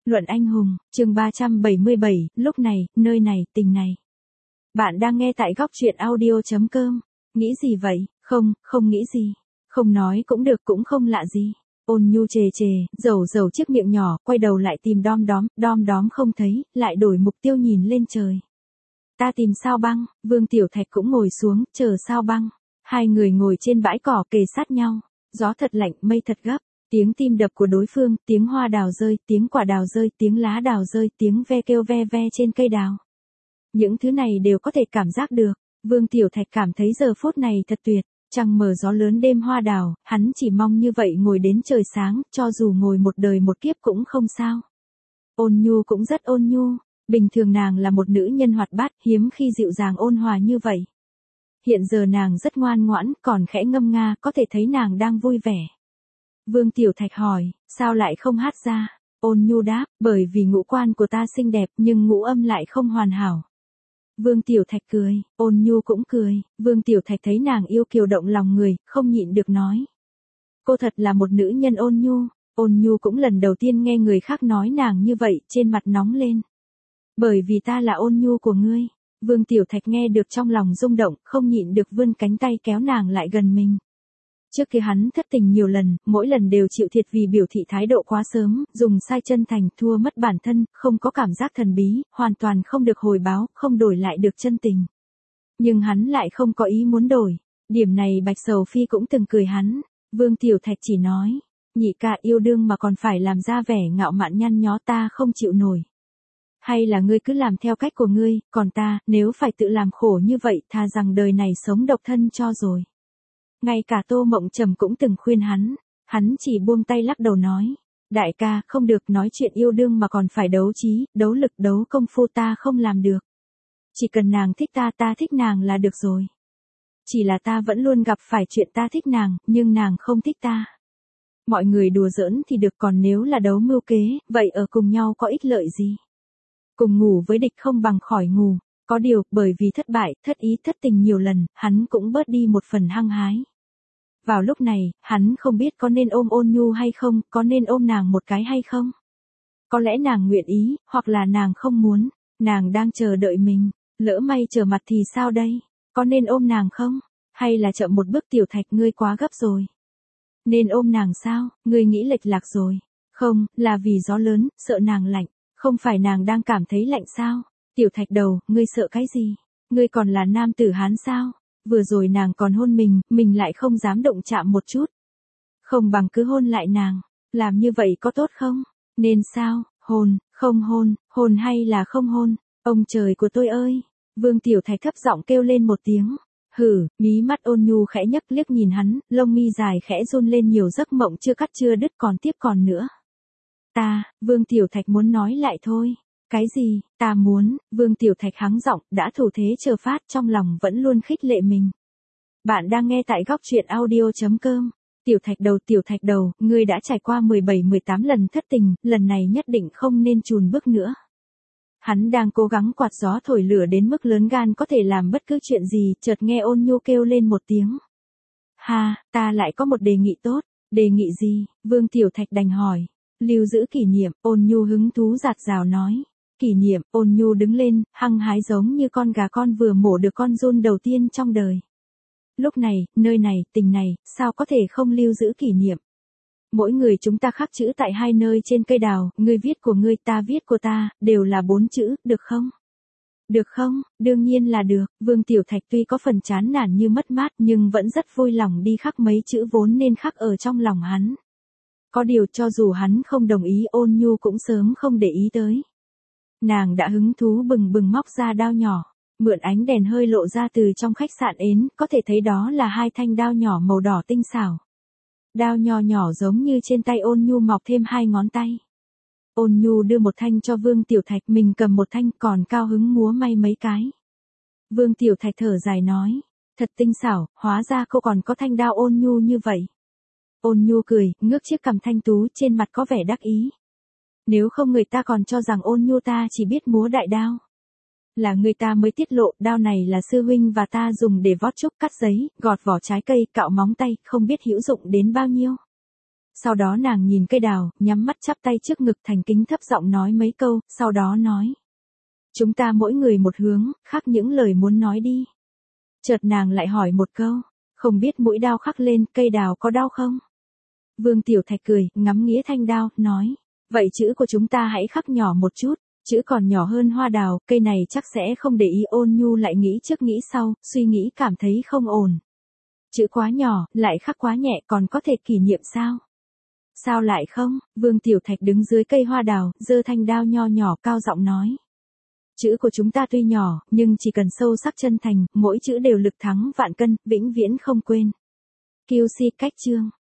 Luận anh hùng, chương 377, lúc này, nơi này, tình này. Bạn đang nghe tại góc truyện audio.com. Nghĩ gì vậy? Không nghĩ gì. Không nói cũng được, cũng không lạ gì. Ôn nhu chề chề, dầu chiếc miệng nhỏ, quay đầu lại tìm đom đóm không thấy, lại đổi mục tiêu nhìn lên trời. Ta tìm Sao Băng, Vương Tiểu Thạch cũng ngồi xuống, chờ Sao Băng. Hai người ngồi trên bãi cỏ kề sát nhau. Gió thật lạnh, mây thật gấp. Tiếng tim đập của đối phương, tiếng hoa đào rơi, tiếng quả đào rơi, tiếng lá đào rơi, tiếng ve kêu ve ve trên cây đào. Những thứ này đều có thể cảm giác được. Vương Tiểu Thạch cảm thấy giờ phút này thật tuyệt. Trăng mờ gió lớn đêm hoa đào, hắn chỉ mong như vậy ngồi đến trời sáng, cho dù ngồi một đời một kiếp cũng không sao. Ôn nhu cũng rất ôn nhu. Bình thường nàng là một nữ nhân hoạt bát, hiếm khi dịu dàng ôn hòa như vậy. Hiện giờ nàng rất ngoan ngoãn, còn khẽ ngâm nga, có thể thấy nàng đang vui vẻ. Vương Tiểu Thạch hỏi, sao lại không hát ra? Ôn nhu đáp, bởi vì ngũ quan của ta xinh đẹp nhưng ngũ âm lại không hoàn hảo. Vương Tiểu Thạch cười, ôn nhu cũng cười, Vương Tiểu Thạch thấy nàng yêu kiều động lòng người, không nhịn được nói. Cô thật là một nữ nhân ôn nhu cũng lần đầu tiên nghe người khác nói nàng như vậy, trên mặt nóng lên. Bởi vì ta là ôn nhu của ngươi. Vương Tiểu Thạch nghe được trong lòng rung động, không nhịn được vươn cánh tay kéo nàng lại gần mình. Trước kia hắn thất tình nhiều lần, mỗi lần đều chịu thiệt vì biểu thị thái độ quá sớm, dùng sai chân thành, thua mất bản thân, không có cảm giác thần bí, hoàn toàn không được hồi báo, không đổi lại được chân tình. Nhưng hắn lại không có ý muốn đổi. Điểm này Bạch Sầu Phi cũng từng cười hắn. Vương Tiểu Thạch chỉ nói, nhị ca yêu đương mà còn phải làm ra vẻ ngạo mạn nhăn nhó, ta không chịu nổi. Hay là ngươi cứ làm theo cách của ngươi, còn ta, nếu phải tự làm khổ như vậy, thà rằng đời này sống độc thân cho rồi. Ngay cả Tô Mộng Trầm cũng từng khuyên hắn chỉ buông tay lắc đầu nói, đại ca, không được, nói chuyện yêu đương mà còn phải đấu trí, đấu lực, đấu công phu, ta không làm được. Chỉ cần nàng thích ta, ta thích nàng là được rồi. Chỉ là ta vẫn luôn gặp phải chuyện ta thích nàng, nhưng nàng không thích ta. Mọi người đùa giỡn thì được, còn nếu là đấu mưu kế, vậy ở cùng nhau có ích lợi gì? Cùng ngủ với địch không bằng khỏi ngủ. Có điều, bởi vì thất bại, thất ý, thất tình nhiều lần, hắn cũng bớt đi một phần hăng hái. Vào lúc này, hắn không biết có nên ôm ôn nhu hay không, có nên ôm nàng một cái hay không. Có lẽ nàng nguyện ý, hoặc là nàng không muốn, nàng đang chờ đợi mình, lỡ may trở mặt thì sao đây, có nên ôm nàng không, hay là chậm một bước Tiểu Thạch, ngươi quá gấp rồi. Nên ôm nàng sao, ngươi nghĩ lệch lạc rồi. Không, là vì gió lớn, sợ nàng lạnh, không phải nàng đang cảm thấy lạnh sao. Tiểu Thạch đầu, ngươi sợ cái gì? Ngươi còn là nam tử Hán sao? Vừa rồi nàng còn hôn mình lại không dám động chạm một chút. Không bằng cứ hôn lại nàng, làm như vậy có tốt không? Nên sao, không hôn hay là không hôn? Ông trời của tôi ơi! Vương Tiểu Thạch thấp giọng kêu lên một tiếng. Mí mắt ôn nhu khẽ nhấc liếc nhìn hắn, lông mi dài khẽ run lên, nhiều giấc mộng chưa cắt chưa đứt còn tiếp còn nữa. Vương Tiểu Thạch muốn nói lại thôi. Cái gì, ta muốn, Vương Tiểu Thạch hắng giọng, đã thủ thế chờ phát, trong lòng vẫn luôn khích lệ mình. Bạn đang nghe tại góc truyện audio.com. Tiểu Thạch đầu, ngươi đã trải qua 17-18 lần thất tình, lần này nhất định không nên chùn bước nữa. Hắn đang cố gắng quạt gió thổi lửa đến mức lớn gan có thể làm bất cứ chuyện gì, chợt nghe ôn nhu kêu lên một tiếng. Ta lại có một đề nghị tốt. Đề nghị gì? Vương Tiểu Thạch đành hỏi. Lưu giữ kỷ niệm, ôn nhu hứng thú rạt rào nói. Kỷ niệm, ôn nhu đứng lên, hăng hái giống như con gà con vừa mổ được con giun đầu tiên trong đời. Lúc này, nơi này, tình này, sao có thể không lưu giữ kỷ niệm? Mỗi người chúng ta khắc chữ tại hai nơi trên cây đào, ngươi viết của ngươi, ta viết của ta, đều là 4 chữ, được không? Được không? Đương nhiên là được. Vương Tiểu Thạch tuy có phần chán nản như mất mát nhưng vẫn rất vui lòng đi khắc mấy chữ vốn nên khắc ở trong lòng hắn. Có điều cho dù hắn không đồng ý, ôn nhu cũng sớm không để ý tới. Nàng đã hứng thú bừng bừng móc ra đao nhỏ, mượn ánh đèn hơi lộ ra từ trong khách sạn ến, có thể thấy đó là 2 thanh đao nhỏ màu đỏ tinh xảo. Đao nho nhỏ giống như trên tay ôn nhu mọc thêm 2 ngón tay. Ôn nhu đưa một thanh cho Vương Tiểu Thạch, mình cầm một thanh, còn cao hứng múa may mấy cái. Vương Tiểu Thạch thở dài nói, thật tinh xảo, hóa ra cô còn có thanh đao ôn nhu như vậy. Ôn nhu cười, ngước chiếc cằm thanh tú, trên mặt có vẻ đắc ý. Nếu không người ta còn cho rằng ôn nhu ta chỉ biết múa đại đao. Là người ta mới tiết lộ, đao này là sư huynh và ta dùng để vót trúc, cắt giấy, gọt vỏ trái cây, cạo móng tay, không biết hữu dụng đến bao nhiêu. Sau đó nàng nhìn cây đào, nhắm mắt chắp tay trước ngực thành kính thấp giọng nói mấy câu, sau đó nói. Chúng ta mỗi người một hướng, khắc những lời muốn nói đi. Chợt nàng lại hỏi một câu, không biết mũi đao khắc lên, cây đào có đau không? Vương Tiểu Thạch cười, ngắm nghía thanh đao, nói. Vậy chữ của chúng ta hãy khắc nhỏ một chút, chữ còn nhỏ hơn hoa đào, cây này chắc sẽ không để ý. Ôn Nhu lại nghĩ trước nghĩ sau, suy nghĩ cảm thấy không ổn. Chữ quá nhỏ, lại khắc quá nhẹ, còn có thể kỷ niệm sao? Sao lại không? Vương Tiểu Thạch đứng dưới cây hoa đào, giơ thanh đao nho nhỏ cao giọng nói. Chữ của chúng ta tuy nhỏ, nhưng chỉ cần sâu sắc chân thành, mỗi chữ đều lực thắng vạn cân, vĩnh viễn không quên. QC cách chương